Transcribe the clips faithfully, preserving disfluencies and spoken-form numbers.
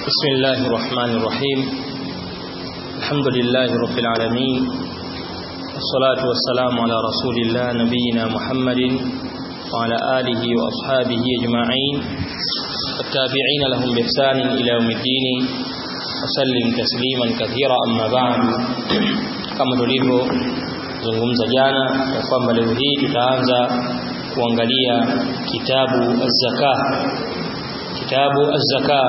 بسم الله الرحمن الرحيم. الحمد لله رب العالمين، والصلاة والسلام على رسول الله نبينا محمد وعلى آله وأصحابه أجمعين والتابعين لهم بإحسان إلى يوم الدين وسلم تسليما كثيرا. أما بعد، kama tulivyo zungumza jana ya kwamba leo hii tutaanza kuangalia kitabu az-zakah. Kitabu az-zakah.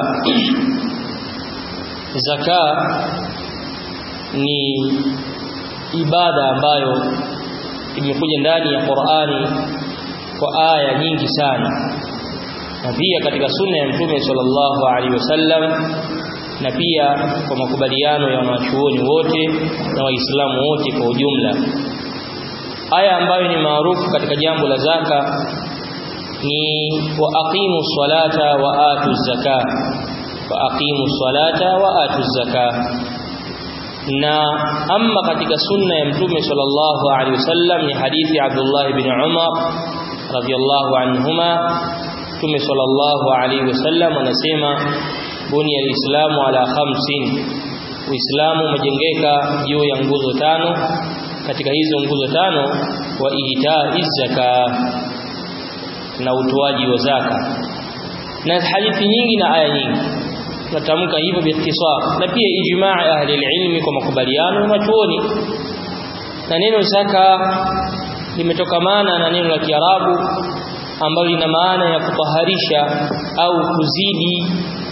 Zakah ni ibada ambayo imekuja ndani ya Qur'ani kwa aya nyingi sana, na pia katika sunna ya Mtume sallallahu alaihi wasallam, na pia kwa makubaliano ya wanachuoni wote na waislamu wote kwa ujumla. Aya ambayo ni maarufu katika jambo la zaka ni wa aqimu salata wa atu zakah, wa aqimu salata wa atu zakah. Na amma katika sunna ya Mtume sallallahu alaihi wasallam ni hadithi Abdullah ibn Umar radhiyallahu anhuma. Mtume sallallahu alaihi wasallam anasema bunia al-islamu ala khamsin, Uislamu umejengeka juu ya nguzo tano. Katika hizo nguzo tano wa ita'iz zakah, na utoaji wa zaka. Na hadithi nyingi na aya nyingi natamka hivyo biikhtisar, na pia ijmaa ya ahli ilmi kwa makubaliano na wanachuoni. Na neno zaka limetokamana na neno la Kiarabu ambalo lina maana ya kutaharisha au kuzidi,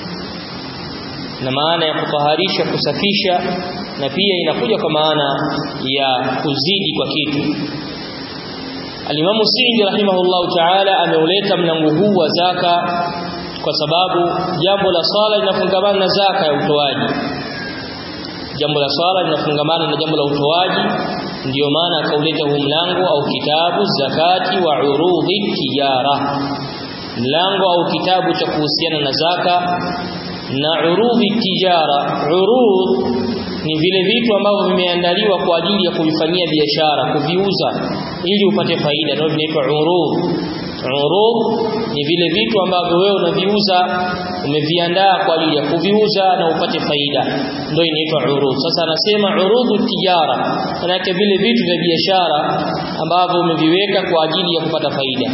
na maana ya kutaharisha, kusafisha, na pia inakuja kwa maana ya kuzidi kwa kitu. Al-Imam Sa'di rahimahullahu ta'ala ameuleta mlango huu wa zaka kwa sababu jambo la swala linafungamana na zaka ya utoaji. Jambo la swala linafungamana na jambo la utoaji, ndio maana akauleta huu mlango au kitabu zakati wa urudhi tijara, mlango au kitabu cha kuhusiana na zaka na urudhi tijara. Urudh ni vile vitu ambavyo vimeandaliwa kwa ajili ya kuvifanyia biashara, kuviuza ili upate faida, ndio vinaitwa urudh. Urudh ni vile vitu ambavyo wewe unaviuza, umeviandaa kwa ajili ya kuviuza na upate faida, ndio inaitwa urudh. Sasa anasema urudhu tijara, maana yake vile vitu vya biashara ambavyo umeviweka kwa ajili ya kupata faida.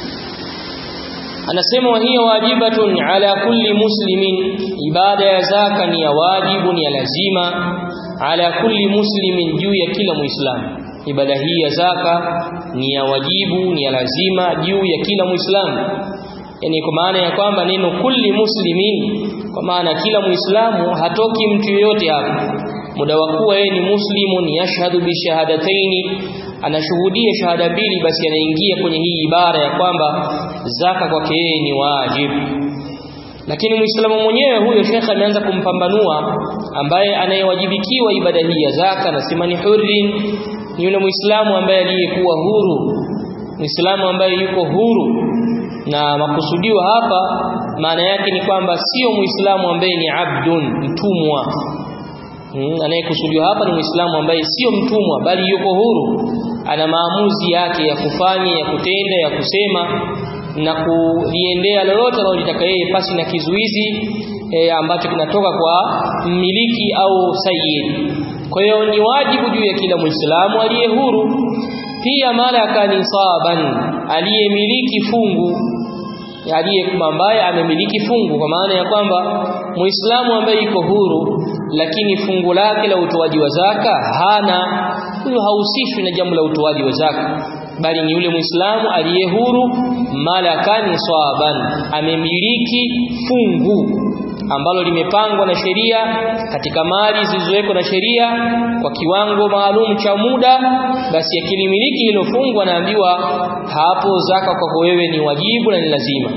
Anasema wa hiya wajibatun ala kulli muslimin, ibada ya zaka ni ya wajibu, ni ya lazima, ala kulli muslimin, juu ya kila muislamu. Ibada hii ya zaka ni ya wajibu, ni ya lazima juu ya kila muislamu. Yani kwa maana ya kwamba neno kulli muslimin, kwa maana kila muislamu, hatoki mtu yote hapa muda wa kuwa yeye ni muslimun yashhadu bi shahadataini, anashuhudia shahada mbili, basi anaingia kwenye hii ibara ya kwamba zaka kwake yeye ni wajibu. Lakini muislamu mwenyewe huyo shekha ameanza kumpambanua, ambaye anayewajibikiwa ibada hii ya zaka anasema ni hurrin, ni yule muislamu ambaye aliyekuwa huru, muislamu ambaye yuko huru. Na makusudio hapa maana yake ni kwamba sio muislamu ambaye ni abdun, mtumwa. Hmm, anayekusudiwa hapa ni muislamu ambaye sio mtumwa, bali yuko huru, ana maamuzi yake ya kufanya, ya kutenda, ya kusema na kuliendea lolote analotaka yeye pasi na kizuizi e, ambacho kinatoka kwa mmiliki au sayyid. Kwa hiyo ni wajibu juu ya kila muislamu aliye huru. Pia malaka nisaban, aliyemiliki fungu, aliye ambaye amemiliki fungu, kwa maana ya kwamba muislamu ambaye yuko huru lakini fungu lake la utoaji wa zaka hana, huyo hausishwi na jambo la utoaji wa zaka, bali ni yule muislamu aliye huru, malakani sawaban, amemiliki fungu ambalo limepangwa na sheria katika mali zilizowekwa na sheria kwa kiwango maalum cha muda. Basi akilimiliki hilo fungu, anaambiwa hapo zaka kwako wewe ni wajibu na ni lazima.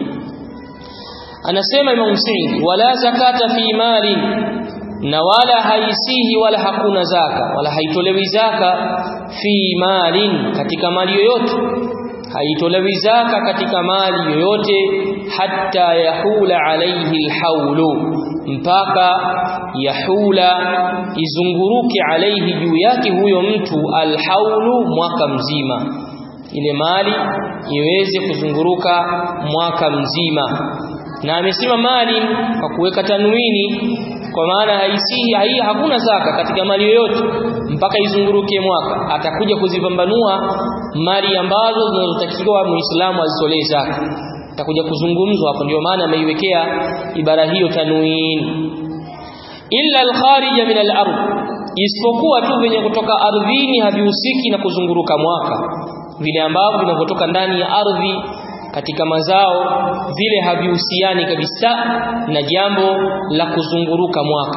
Anasema Imam Sa'di, wala zakata fi mali, na wala haisihi wala hakuna zaka wala haitolewi zaka fi malin, katika mali yoyote. Haitolewi zaka katika mali yoyote hatta yahula alayhi alhaulu, mpaka yahula, izunguruke alayhi, juu yake huyo mtu, alhaulu, mwaka mzima. Ile mali iweze kuzunguruka mwaka mzima. na amesema mali kwa kuweka tanwini kwa maana haisihi hai hakuna zaka katika mali yoyote mpaka izunguruke mwaka. Atakuja kuzipambanua mali ambazo zinazotakiwa Muislamu azitolee zaka, atakuja kuzungumzwa hapo. Ndio maana ameiwekea ibara hiyo tanwin. Illa al-kharija min al-ardh, isipokuwa tu venye kutoka ardhini havihusiki na kuzunguruka mwaka. Vile ambavyo vinavyotoka ndani ya ardhi katika mazao vile havihusiani kabisa na jambo la kuzunguruka mwaka.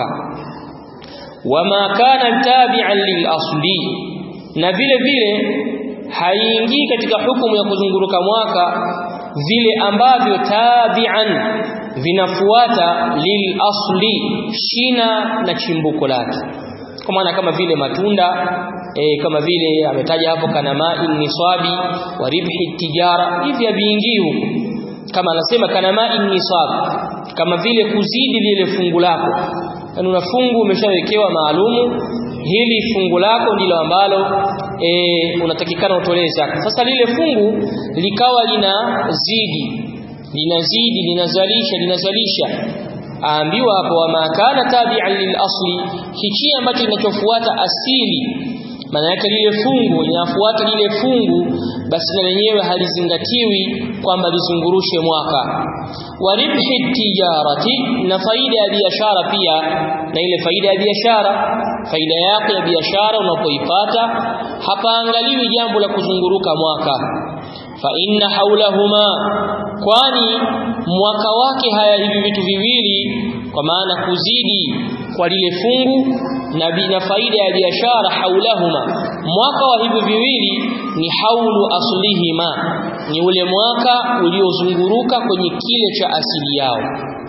Wama kana tabi'an lil asli, na vile vile haingii katika hukumu ya kuzunguruka mwaka vile ambavyo tabi'an vinafuata lil asli, shina na chimbuko lake. Kwa maana kama vile matunda e, kama vile ametaja hapo kanamai nisabi wa ribhi tijara, hivi viingii huko. Kama anasema kanamai nisab, kama vile kuzidi lile fungu lako, yani una fungu umeshawekewa maalumu, hili fungu lako ndilo ambalo e, unatakikana utolee zaka. Sasa lile fungu likawa linazidi linazidi linazalisha linazalisha, aambiwa hapo wama kana tabi'an lil asli, hichi ambacho kinachofuata asili, maana yake lile fungu linafuata lile fungu, basi na lenyewe halizingatiwi kwamba lizungurushe mwaka. Wa ribhi tijarati, na faida ya biashara pia, na ile faida ya biashara, faida yake ya biashara unapoipata hapaangaliwi jambo la kuzunguruka mwaka. Fa inna haulahuma, kwani mwaka wake haya hivi vitu viwili, kwa maana kuzidi kwa lile fungu na bina faida ya biashara, haulahuma, mwaka wa hivi viwili ni haulu aslihima, ni ule mwaka uliozunguruka kwenye kile cha asili yao.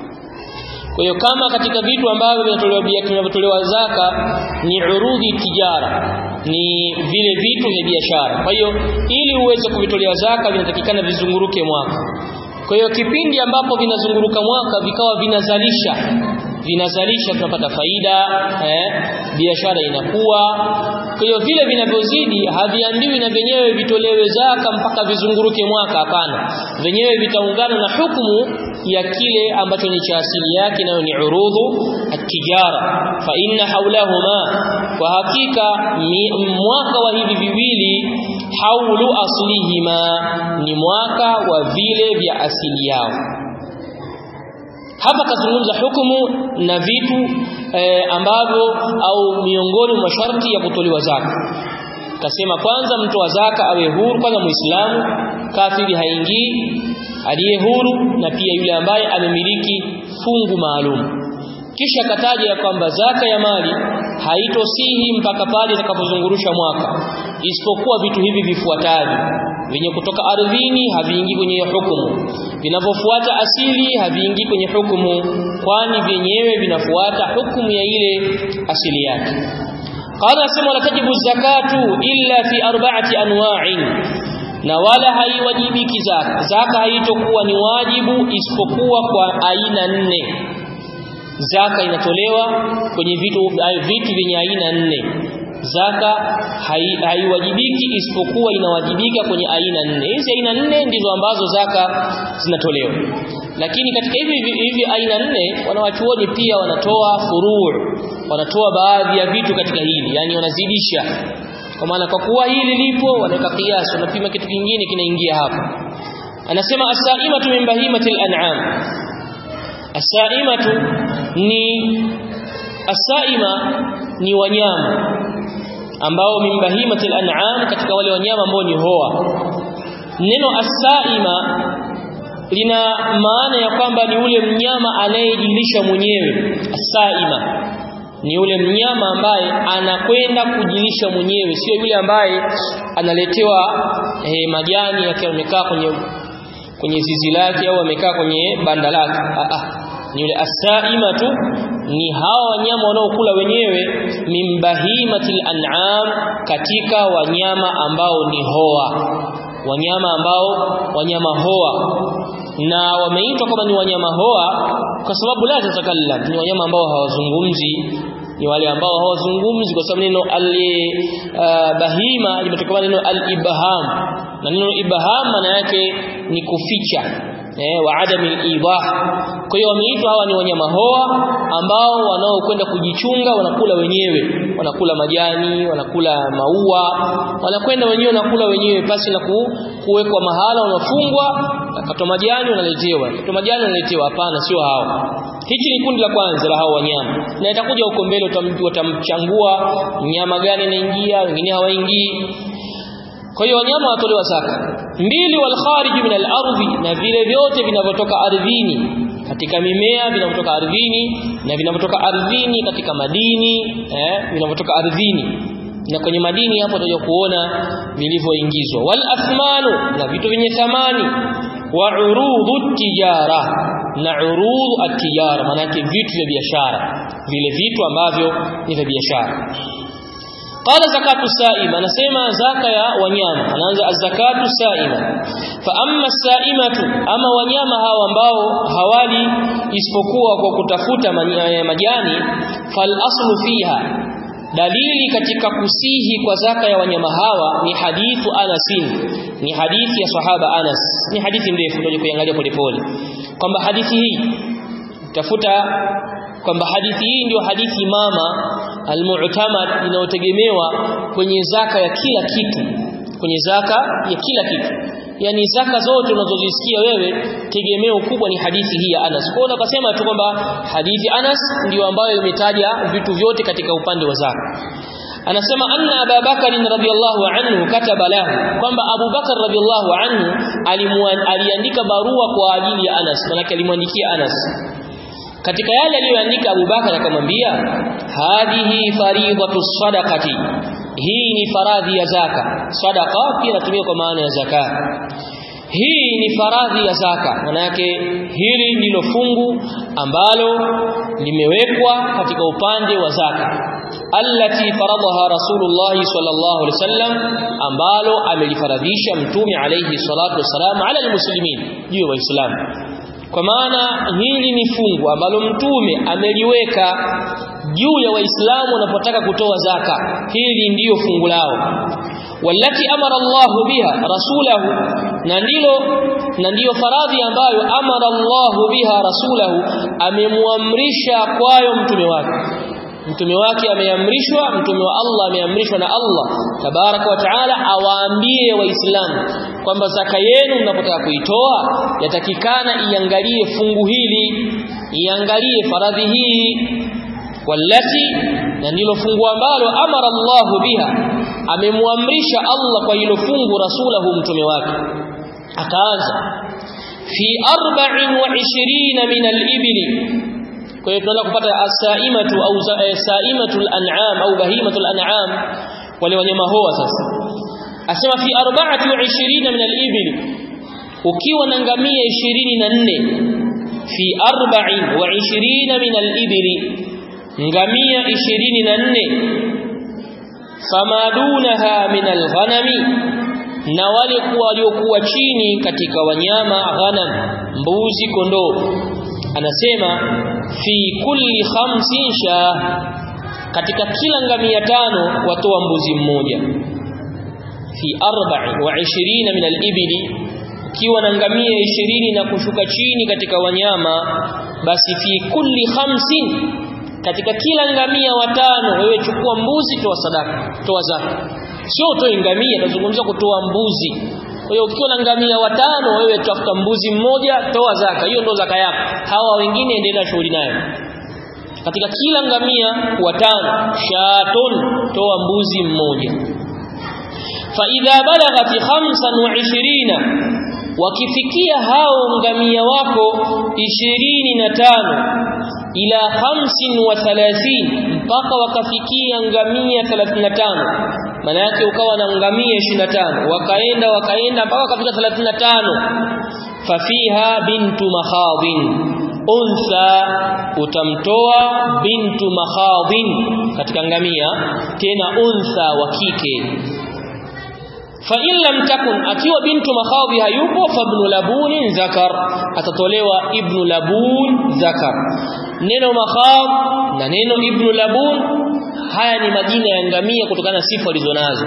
Kwa hiyo kama katika vitu ambavyo vinatolewa vinatolewa zaka ni urudhi tijara, ni vile vitu vya biashara. Kwa hiyo ili uweze kuvitolea zaka vinatakikana vizunguruke mwaka. Kwa hiyo kipindi ambapo vinazunguruka mwaka vikawa vinazalisha vinazalisha tunapata faida, eh, biashara inakuwa. Kwa hiyo vile vinavyozidi haviambiwi na venyewe vitolewe zaka mpaka vizunguruke mwaka, hapana. Venyewe vitaungana na hukumu ya kile ambacho ni cha asili yake, nayo ni urudhu at-tijara. Fa inna haulahuma, kwa hakika mwaka wa hivi viwili, haulu aslihima, ni mwaka wa vile vya asili yao. Hapa kazungumza hukumu na vitu e, ambavyo au miongoni mwa masharti ya kutolewa zaka. Kasema kwanza mtu wa zaka awe huru, kwanza Muislamu, kafiri haingii, aliye huru, na pia yule ambaye amemiliki fungu maalum. Kisha kataja ya kwamba zaka ya mali haitosihi mpaka pale itakapozungurusha mwaka, isipokuwa vitu hivi vifuatavyo: venye kutoka ardhini haviingii kwenye hukumu, vinavyofuata asili haviingii kwenye hukumu, kwani vyenyewe vinafuata hukumu ya ile asili yake. Qala asema la tajibu zakatu illa fi arba'ati anwa'in, na wala haiwajibiki zaka zaka haitokuwa ni wajibu isipokuwa kwa aina nne. Zaka inatolewa kwenye vitu vitu vyenye aina nne. Zaka haiwajibiki hai isipokuwa inawajibika kwenye aina nne. Hizi aina nne ndizo ambazo zaka zinatolewa. Lakini katika hivi hivi aina nne, wanawachuoni pia wanatoa furu', wanatoa baadhi ya vitu katika hili, yani wanazidisha. Kwa maana kwa kuwa hili lipo, wanaweka kiasi, wanapima kitu kingine kinaingia hapo. Anasema as-sa'imatu min bahimatil an'am. As-sa'imatu ni as-sa'ima ni wanyama ambao min bahimatil an'am, katika wale wanyama ambao ni hoa. Neno as-sa'ima lina maana ya kwamba ni ule mnyama anayejilisha mwenyewe. As-sa'ima ni yule mnyama ambaye anakwenda kujilisha mwenyewe, sio yule ambaye analetewa eh, majani yake amekaa kwenye kwenye zizi lake au amekaa kwenye banda lake. Ah ah, ni yule as-sa'ima tu, ni hawa wanyama wanaokula wenyewe, min bahimatil an'am, katika wanyama ambao ni hoa, wanyama ambao wanyama hoa. Na wameitwa kama ni wanyama hoa kwa sababu la tatakallam, ni wanyama ambao hawazungumzi, ni wale ambao hawazungumzi, kwa sababu neno al-bahima limetokana neno al-ibham, na neno ibham maana yake ni kuficha. eh wa adami al-idah. Kwa hiyo wameitwa hawa ni wanyama hoa ambao wanaokwenda kujichunga, wanakula wenyewe, wanakula majani, wanakula maua, wanakwenda wenyewe nakula wenyewe pasi na kuwekwa mahala, wanafungwa, akatoa majani wanaletewa, akatoa majani wanaletewa. Hapana, sio hao. Hichi ni kundi la kwanza la hao wanyama, na itakuja huko mbele utamchangua mnyama gani anaingia, wengine hawaingii. Kwa hiyo wanyama watolewa zaka. Mbili, wal kharij min al ardhi, na vile vyote vinavyotoka ardhini katika mimea, vinavyotoka ardhini na vinavyotoka ardhini katika madini, eh vinavyotoka ardhini na kwenye madini. Hapo tutaje kuona vilivyoingizwa. Wal athmanu, na vitu vyenye thamani. Wa urudu tijara, na urudu at-tijara maana yake vitu vya biashara, vile vitu ambavyo ni vya biashara. Qala zakatu saima, anasema zaka ya wanyama, anaanza az-zakatu saima. Fa amma as-saimatu, ama wanyama hawa ambao hawali isipokuwa kwa kutafuta majani, fal aslu fiha, dalili katika kusihi kwa zaka ya wanyama hawa ni hadithu Anas, ni hadithi ya sahaba Anas. Ni hadithi ndefu, tuje kuiangalia polepole kwamba hadithi hii tafuta kwamba hadithi hii ndio hadithi mama al-mu'tamad inayotegemewa kwenye zaka ya kila kitu, kwenye zaka ya kila kitu. Yani zaka zote unazozisikia wewe, tegemeo kubwa ni hadithi hii ya Anas. Kwa hiyo nakasema tu kwamba hadithi Anas ndio ambayo imetaja vitu vyote katika upande wa zaka. Anasema anna Abu Bakar radhiyallahu anhu kataba lahu, kwamba Abu Bakar radhiyallahu anhu aliandika barua kwa ajili ya Anas, maana alimwandikia Anas. Katika yale aliyoandika Abu Bakar akamwambia, hadhihi faridatu sadaqati, hii ni faradhi ya zaka. Sadaqa pia inatumika kwa maana ya zaka. Hii ni faradhi ya zaka, maana yake hili ndilo fungu ambalo limewekwa katika upande wa zaka. Allati faradaha Rasulullah sallallahu alaihi wasallam, ambalo amelifaradhisha Mtume alayhi salatu wasalam ala almuslimin, juu ya Waislamu. Kwa maana hili ni fungu ambalo Mtume ameliweka juu ya Waislamu wanapotaka kutoa zaka. Hili ndiyo fungu lao. Wallati amara Allahu biha rasulahu, na ndilo na ndiyo faradhi ambayo amara Allahu biha rasulahu, amemuamrisha kwayo mtume wake. Mtume wake ameamrishwa, mtume wa Allah ameamrishwa na Allah tabaraka wa taala awaambie Waislamu kwamba zaka yenu mnapotaka kuitoa yatakikana iangalie fungu hili, iangalie faradhi hii. Wallati, na ndilo fungu ambalo amara Allahu biha, amemuamrisha Allah kwa hilo fungu rasulahu, mtume wake. Akaanza fi arba'in wa ishirina min al-ibli. Kwa hiyo tunaweza kupata as-saimatu au saimatul an'am au bahimatul an'am, wale wanyama hoa. Sasa asema fi arba'ati wa ishirina min al-ibli, ukiwa na ngamia ishirini na nne. Fi arba'in wa ishirina min al-ibli, ngamia ishirini na nne. Famadunaha min al-ghanami, na wale kuwa waliokuwa chini katika wanyama, ghanam, mbuzi, kondoo. Anasema fi kulli khamsin shah, katika kila ngamia tano watoa mbuzi mmoja. Fi arba'i wa ishirina min al-ibli, ukiwa na ngamia ishirini na kushuka chini katika wanyama, basi fi kulli khamsin, katika kila ngamia watano wewe chukua mbuzi, toa sadaka, toa zaka. Sio toe ngamia, tunazungumzia kutoa mbuzi. Kwa hiyo ukiwa na ngamia watano wewe tafuta mbuzi mmoja, toa zaka. Hiyo ndio zaka yako. Hawa wengine endelea shughuli nayo. Katika kila ngamia watano, shatun, toa mbuzi mmoja. Fa idha balaghat khamsan wa ishirina, wakifikia hao ngamia wako ishirini na tano, ila khamsin wa thalathin, mpaka wakafikia ngamia thelathini na tano. Maana yake ukawa na ngamia ishirini na tano, wakaenda wakaenda mpaka wakafika thelathini na tano. Fafiha bintu makhadin, unsa, utamtoa bintu makhadin katika ngamia, tena unsa wa kike. Fa in lam takun, akiwa bintu makhadhi hayupo, fa ibn labun zakar, atatolewa ibn labun zakar. Neno makhadh na neno ibn labun, haya ni majina ya ngamia kutokana na sifa walizonazo.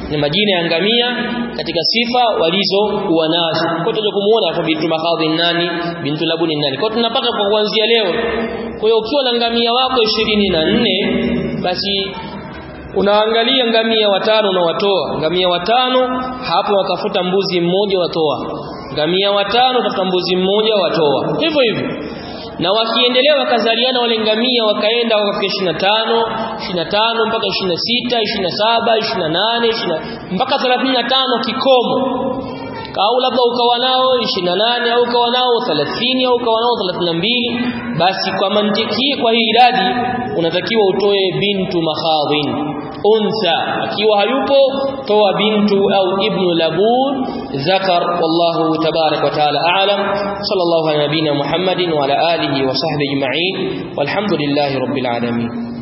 ni majina ya ngamia katika sifa walizokuwa nazo. Kwa tutaje kumuona kwa bintu makhadhi nani, bintu labuni nani. Kwa tunapata kwa kuanzia leo. Kwa hiyo ukiwa na ngamia wako ishirini na nne basi unaangalia ngamia watano na watoa. Ngamia watano hapo watafuta mbuzi mmoja watoa. Ngamia watano tafuta mbuzi mmoja watoa. Hivyo hivyo. Na wakiendelea wakazaliana wale ngamia wakaenda wakafika ishirini na tano, ishirini na tano mpaka ishirini na sita, ishirini na saba, ishirini na nane, ishirini mpaka thelathini na tano kikomo. Au labda ukawa nao ishirini na nane au ukawa nao thelathini au ukawa nao thelathini na mbili, basi kwa mantiki kwa hii idadi unatakiwa utoe bintu makhadhin unsa. Akiwa hayupo toa bintu au ibnu labun zakar. Wallahu tabarak wa taala a'lam. Sallallahu ala nabina Muhammadin wa ala alihi wa sahbihi ajma'in walhamdulillahi rabbil alamin.